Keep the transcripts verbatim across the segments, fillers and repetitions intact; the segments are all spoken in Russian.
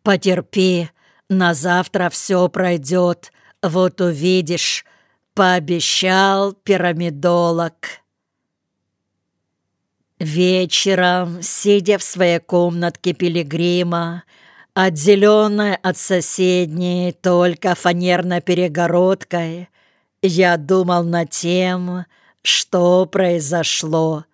Потерпи, на завтра все пройдет, вот увидишь, пообещал пирамидолог. Вечером, сидя в своей комнатке пилигрима, отделенной от соседней только фанерной перегородкой, я думал над тем, что произошло.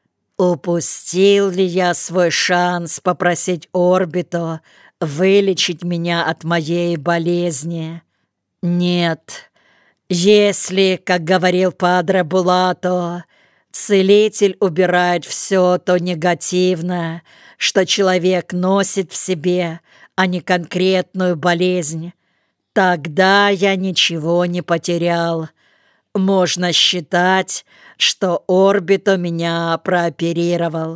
Упустил ли я свой шанс попросить Орбито вылечить меня от моей болезни? Нет. Если, как говорил Падре Булато, целитель убирает все то негативное, что человек носит в себе, а не конкретную болезнь, тогда я ничего не потерял. Можно считать, что Орбито меня прооперировал.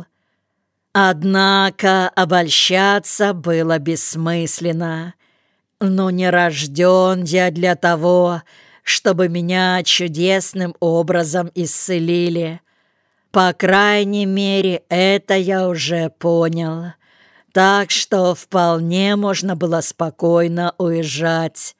Однако обольщаться было бессмысленно. Но не рожден я для того, чтобы меня чудесным образом исцелили. По крайней мере, это я уже понял. Так что вполне можно было спокойно уезжать.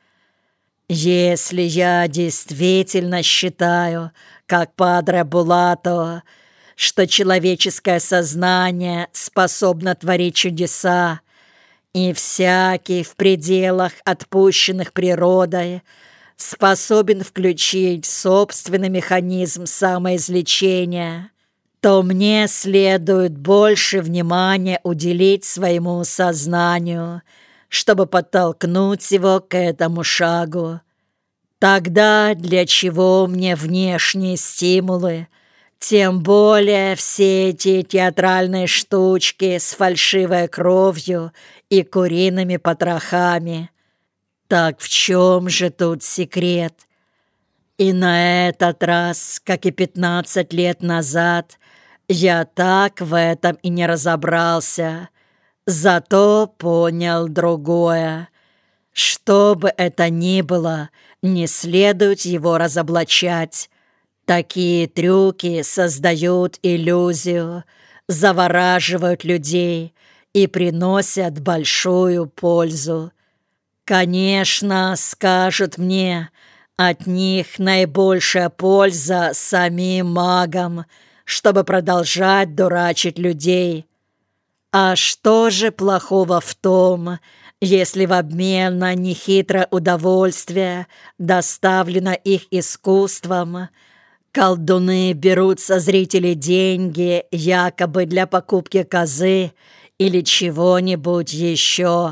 Если я действительно считаю, как Падре Булато, что человеческое сознание способно творить чудеса, и всякий в пределах отпущенных природой способен включить собственный механизм самоизлечения, то мне следует больше внимания уделить своему сознанию, чтобы подтолкнуть его к этому шагу. Тогда для чего мне внешние стимулы, тем более все эти театральные штучки с фальшивой кровью и куриными потрохами? Так в чем же тут секрет? И на этот раз, как и пятнадцать лет назад, я так в этом и не разобрался. Зато понял другое. Что бы это ни было, не следует его разоблачать. Такие трюки создают иллюзию, завораживают людей и приносят большую пользу. Конечно, скажут мне, от них наибольшая польза самим магам, чтобы продолжать дурачить людей. А что же плохого в том, если в обмен на нехитрое удовольствие, доставлено их искусством, колдуны берут со зрителей деньги якобы для покупки козы или чего-нибудь еще?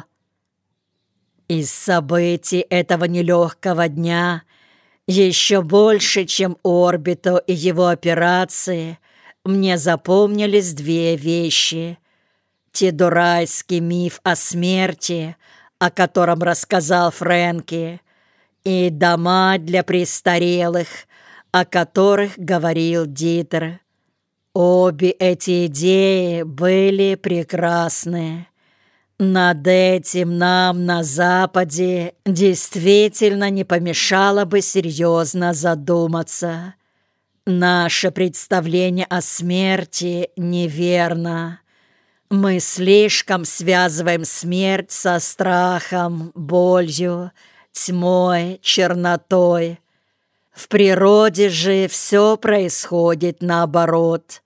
Из событий этого нелегкого дня еще больше, чем Орбито и его операции, мне запомнились две вещи. Тедурайский миф о смерти, о котором рассказал Фрэнки, и дома для престарелых, о которых говорил Дитер. Обе эти идеи были прекрасны. Над этим нам на Западе действительно не помешало бы серьезно задуматься. Наше представление о смерти неверно. Мы слишком связываем смерть со страхом, болью, тьмой, чернотой. В природе же все происходит наоборот.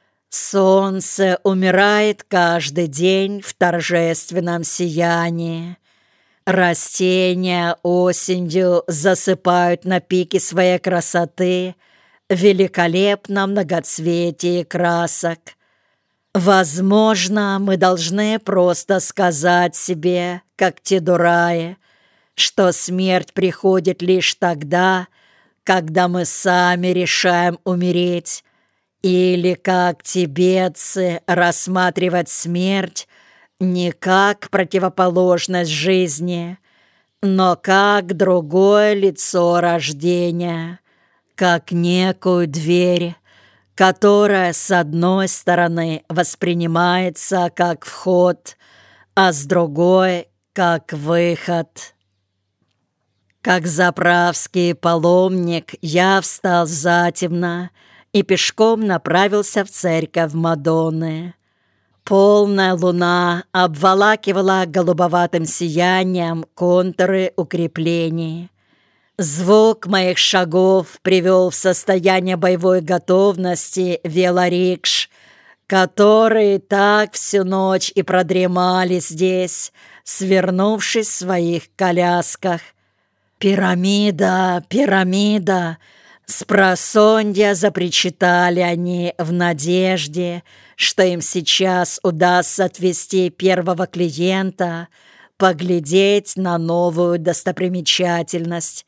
Солнце умирает каждый день в торжественном сиянии. Растения осенью засыпают на пике своей красоты в великолепном многоцветии красок. Возможно, мы должны просто сказать себе, как Тедураи, что смерть приходит лишь тогда, когда мы сами решаем умереть, или, как тибетцы, рассматривать смерть не как противоположность жизни, но как другое лицо рождения, как некую дверь, которая с одной стороны воспринимается как вход, а с другой — как выход. Как заправский паломник я встал затемно и пешком направился в церковь Мадонны. Полная луна обволакивала голубоватым сиянием контуры укреплений. Звук моих шагов привел в состояние боевой готовности велорикш, которые так всю ночь и продремали здесь, свернувшись в своих колясках. «Пирамида, пирамида!» Спросонья запричитали они в надежде, что им сейчас удастся отвезти первого клиента, поглядеть на новую достопримечательность.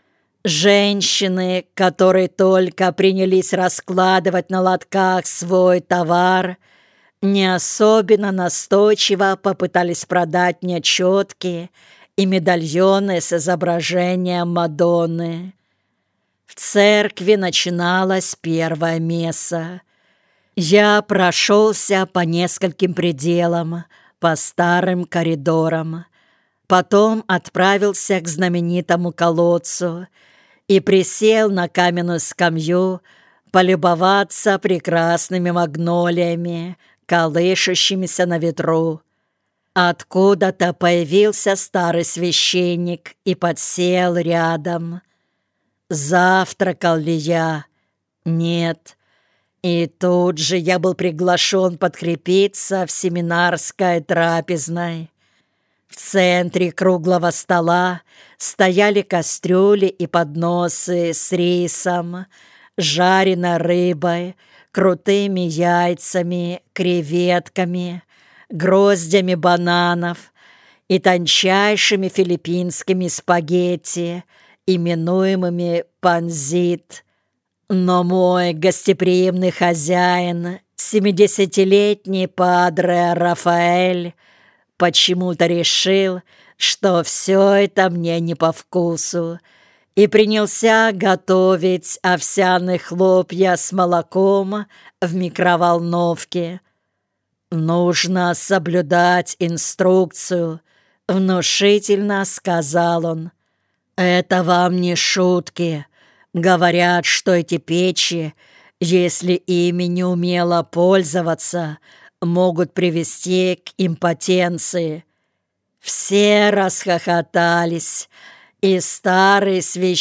Женщины, которые только принялись раскладывать на лотках свой товар, не особенно настойчиво попытались продать мне четки и медальоны с изображением Мадонны. В церкви начиналась первая месса. Я прошелся по нескольким пределам, по старым коридорам. Потом отправился к знаменитому колодцу и присел на каменную скамью полюбоваться прекрасными магнолиями, колышущимися на ветру. Откуда-то появился старый священник и подсел рядом. Завтракал ли я? Нет. И тут же я был приглашен подкрепиться в семинарской трапезной. В центре круглого стола стояли кастрюли и подносы с рисом, жареной рыбой, крутыми яйцами, креветками, гроздями бананов и тончайшими филиппинскими спагетти, именуемыми панзит. Но мой гостеприимный хозяин, семидесятилетний падре Рафаэль, почему-то решил, что все это мне не по вкусу, и принялся готовить овсяные хлопья с молоком в микроволновке. «Нужно соблюдать инструкцию», — внушительно сказал он. «Это вам не шутки. Говорят, что эти печи, если ими не умело пользоваться, могут привести к импотенции». Все расхохотались, и старые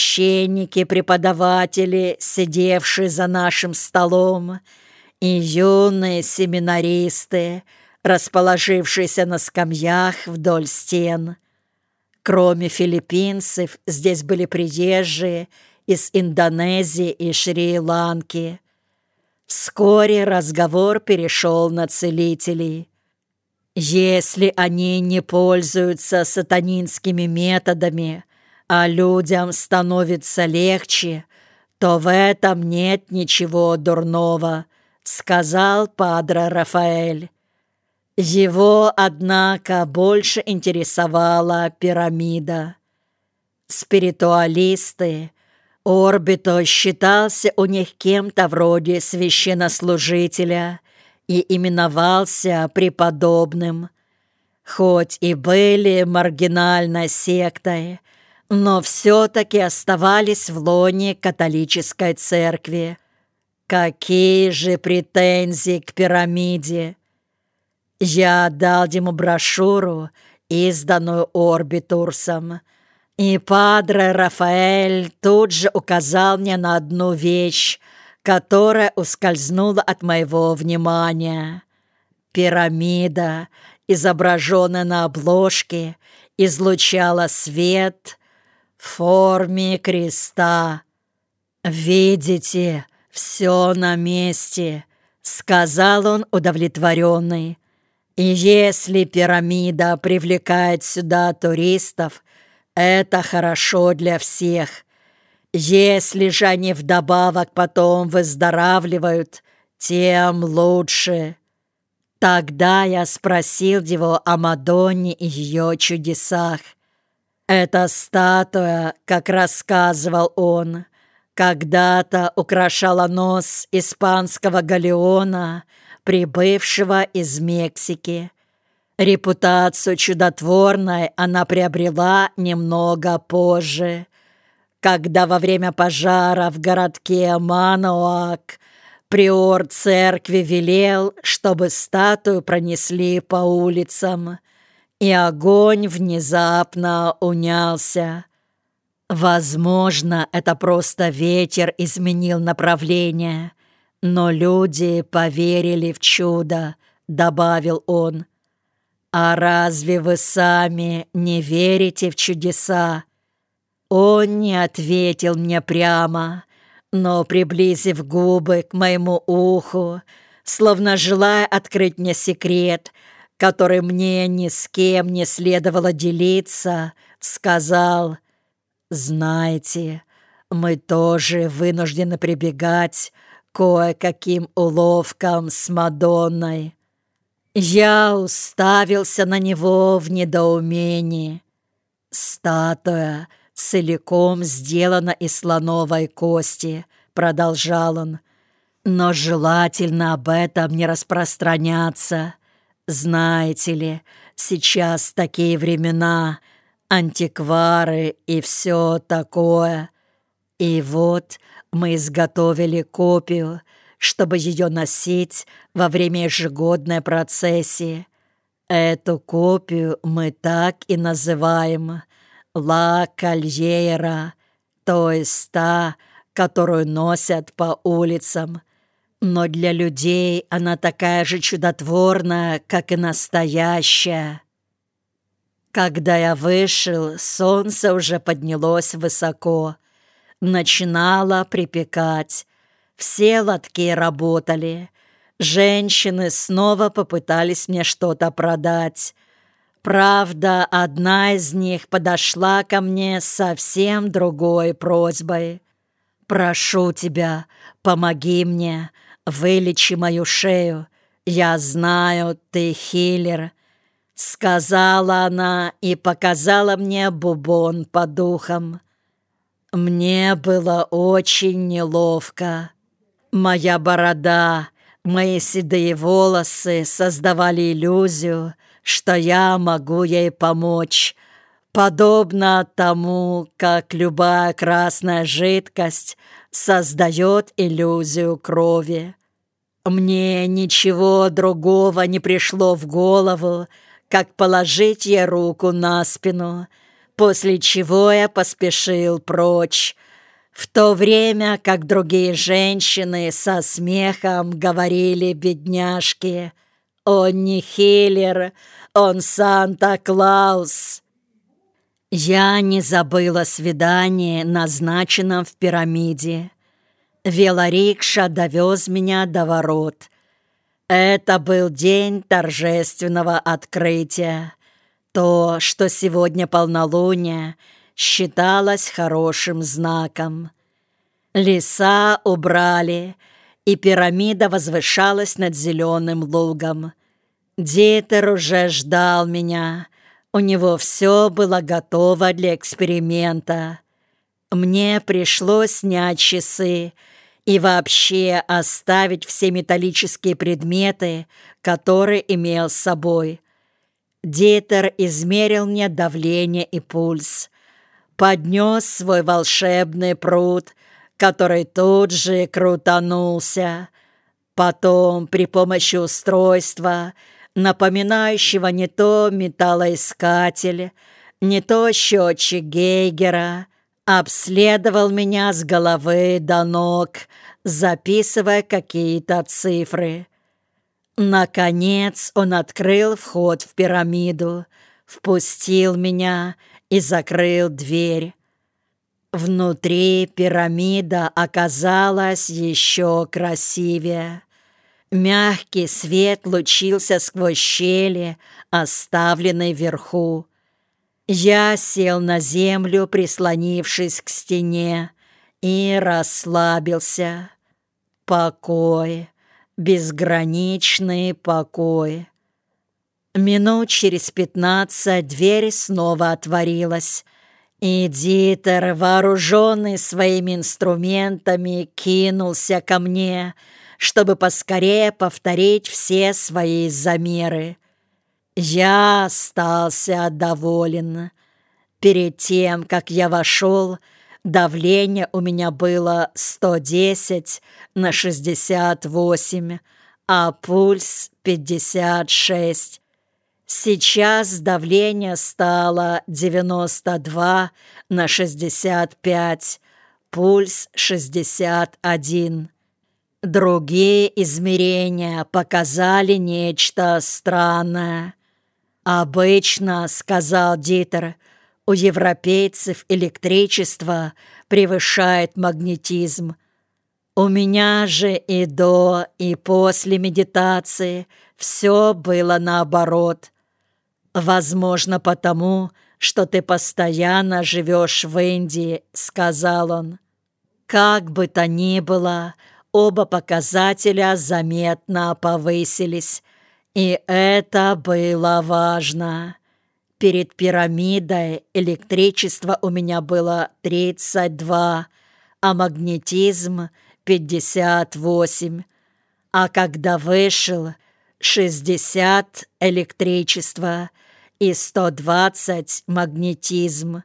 священники-преподаватели, сидевшие за нашим столом, и юные семинаристы, расположившиеся на скамьях вдоль стен. Кроме филиппинцев, здесь были приезжие из Индонезии и Шри-Ланки. Вскоре разговор перешел на целителей. Если они не пользуются сатанинскими методами, а людям становится легче, то в этом нет ничего дурного, сказал падре Рафаэль. Его, однако, больше интересовала пирамида. Спиритуалисты, Орбито считался у них кем-то вроде священнослужителя и именовался преподобным. Хоть и были маргинальной сектой, но все-таки оставались в лоне католической церкви. Какие же претензии к пирамиде! Я дал ему брошюру, изданную Орбитурсом, и падре Рафаэль тут же указал мне на одну вещь, которая ускользнула от моего внимания. Пирамида, изображенная на обложке, излучала свет в форме креста. «Видите, все на месте», — сказал он удовлетворенный. «И если пирамида привлекает сюда туристов, это хорошо для всех. Если же они вдобавок потом выздоравливают, тем лучше». Тогда я спросил его о Мадонне и ее чудесах. Эта статуя, как рассказывал он, когда-то украшала нос испанского галеона, прибывшего из Мексики. Репутацию чудотворной она приобрела немного позже, когда во время пожара в городке Манауак Приор церкви велел, чтобы статую пронесли по улицам, и огонь внезапно унялся. Возможно, это просто ветер изменил направление, но люди поверили в чудо, добавил он. А разве вы сами не верите в чудеса? Он не ответил мне прямо, но, приблизив губы к моему уху, словно желая открыть мне секрет, который мне ни с кем не следовало делиться, сказал: «Знаете, мы тоже вынуждены прибегать к кое-каким уловкам с Мадонной». Я уставился на него в недоумении. «Статуя целиком сделана из слоновой кости», — продолжал он, «но желательно об этом не распространяться. Знаете ли, сейчас такие времена, антиквары и все такое. И вот мы изготовили копию, чтобы ее носить во время ежегодной процессии. Эту копию мы так и называем «Ла Кальера», то есть та, которую носят по улицам. Но для людей она такая же чудотворная, как и настоящая. Когда я вышел, солнце уже поднялось высоко, начинало припекать. Все лотки работали. Женщины снова попытались мне что-то продать. Правда, одна из них подошла ко мне с совсем другой просьбой. «Прошу тебя, помоги мне, вылечи мою шею. Я знаю, ты хилер», — сказала она и показала мне бубон по духам. Мне было очень неловко. Моя борода, мои седые волосы создавали иллюзию, что я могу ей помочь, подобно тому, как любая красная жидкость создает иллюзию крови. Мне ничего другого не пришло в голову, как положить ей руку на спину, после чего я поспешил прочь, в то время как другие женщины со смехом говорили бедняжке: «Он не хилер, он Санта-Клаус». Я не забыла свидание, назначенном в пирамиде. Велорикша довез меня до ворот. Это был день торжественного открытия. То, что сегодня полнолуние, считалось хорошим знаком. Леса убрали, и пирамида возвышалась над зеленым лугом. Дитер уже ждал меня. У него все было готово для эксперимента. Мне пришлось снять часы и вообще оставить все металлические предметы, которые имел с собой. Дитер измерил мне давление и пульс, поднес свой волшебный пруд, который тут же крутанулся. Потом при помощи устройства, напоминающего не то металлоискатель, не то счетчик Гейгера, обследовал меня с головы до ног, записывая какие-то цифры. Наконец он открыл вход в пирамиду, впустил меня и закрыл дверь. Внутри пирамида оказалась еще красивее. Мягкий свет лучился сквозь щели, оставленные вверху. Я сел на землю, прислонившись к стене, и расслабился. Покой, безграничный покой. Минут через пятнадцать дверь снова отворилась, и Дитер, вооруженный своими инструментами, кинулся ко мне, чтобы поскорее повторить все свои замеры. Я остался доволен. Перед тем, как я вошел, Давление у меня было сто десять на шестьдесят восемь, а пульс пятьдесят шесть. Сейчас давление стало девяносто два на шестьдесят пять, пульс шестьдесят один. Другие измерения показали нечто странное. «Обычно, — сказал Дитер, — у европейцев электричество превышает магнетизм. У меня же и до, и после медитации все было наоборот. Возможно, потому, что ты постоянно живешь в Индии, — сказал он. Как бы то ни было, оба показателя заметно повысились, и это было важно. Перед пирамидой электричество у меня было тридцать два, а магнетизм пятьдесят восемь. А когда вышел, шестьдесят электричество и сто двадцать магнетизм.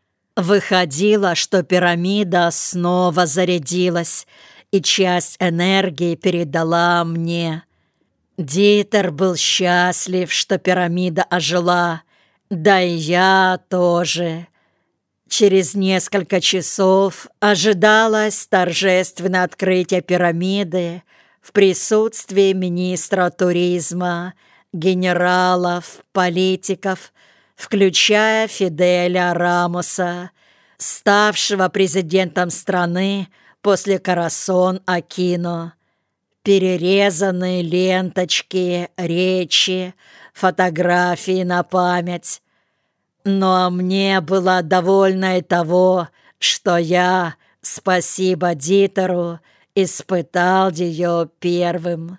Выходило, что пирамида снова зарядилась, и часть энергии передала мне. Дитер был счастлив, что пирамида ожила, да и я тоже. Через несколько часов ожидалось торжественное открытие пирамиды в присутствии министра туризма, генералов, политиков, включая Фиделя Рамоса, ставшего президентом страны после Корасон Акино. Перерезанные ленточки, речи, фотографии на память. Но мне было довольно и того, что я, спасибо Дитеру, испытал ее первым.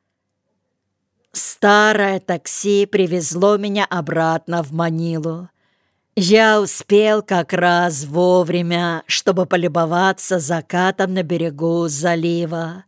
Старое такси привезло меня обратно в Манилу. Я успел как раз вовремя, чтобы полюбоваться закатом на берегу залива.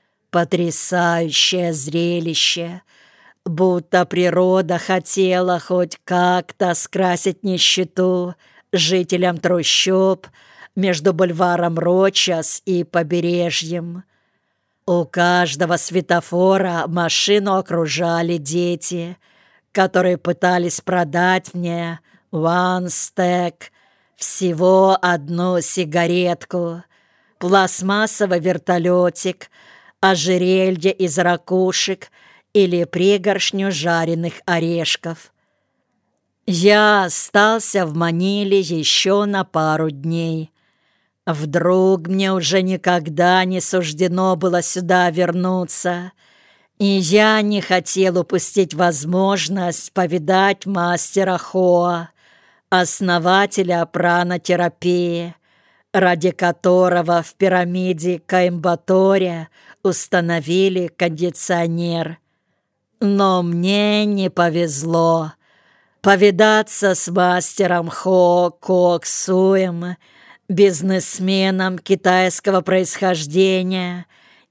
Потрясающее зрелище, будто природа хотела хоть как-то скрасить нищету жителям трущоб между бульваром Рочас и побережьем. У каждого светофора машину окружали дети, которые пытались продать мне one stack, всего одну сигаретку, пластмассовый вертолетик, ожерелье из ракушек или пригоршню жареных орешков. Я остался в Маниле еще на пару дней. Вдруг мне уже никогда не суждено было сюда вернуться, и я не хотел упустить возможность повидать мастера Хоа, основателя пранотерапии, ради которого в пирамиде Коимбаторе установили кондиционер. Но мне не повезло повидаться с мастером Хо Кок Суем, бизнесменом китайского происхождения,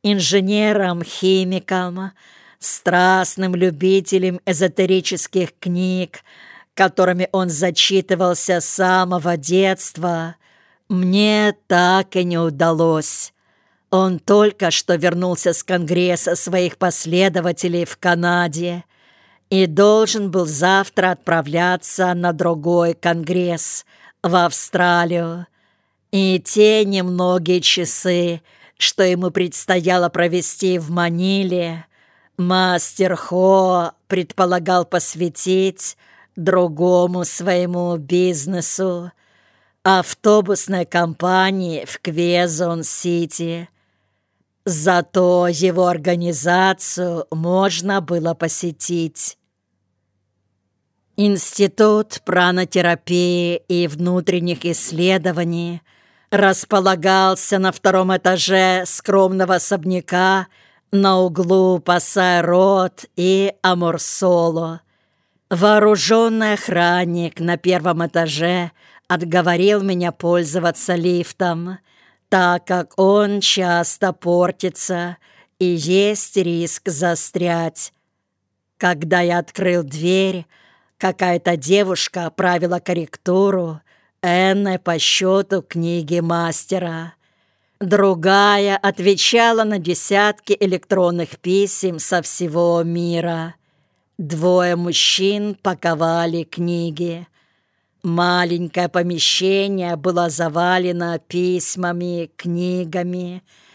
инженером-химиком, страстным любителем эзотерических книг, которыми он зачитывался с самого детства, мне так и не удалось. Он только что вернулся с конгресса своих последователей в Канаде и должен был завтра отправляться на другой конгресс в Австралию. И те немногие часы, что ему предстояло провести в Маниле, мастер Хо предполагал посвятить другому своему бизнесу — автобусной компании в Квезон-Сити. Зато его организацию можно было посетить. Институт пранотерапии и внутренних исследований располагался на втором этаже скромного особняка на углу Пассай-Род и Амурсоло. Вооруженный охранник на первом этаже отговорил меня пользоваться лифтом, так как он часто портится и есть риск застрять. Когда я открыл дверь, какая-то девушка правила корректуру, энной по счету книги мастера. Другая отвечала на десятки электронных писем со всего мира. Двое мужчин паковали книги. Маленькое помещение было завалено письмами, книгами,